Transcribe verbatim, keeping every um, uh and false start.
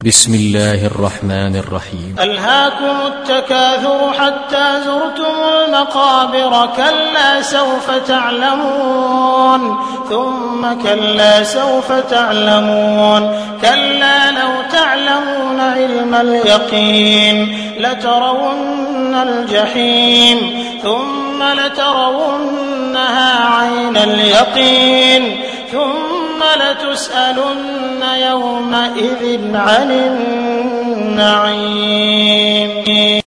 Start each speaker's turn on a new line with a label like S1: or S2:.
S1: بسم الله الرحمن الرحيم.
S2: ألهاكم التكاثر حتى زرتم المقابر، كلا سوف تعلمون ثم كلا سوف تعلمون، كلا لو تعلمون علم اليقين لترون الجحيم ثم لترونها عين اليقين ثم لتسألن يومئذ عن النعيم.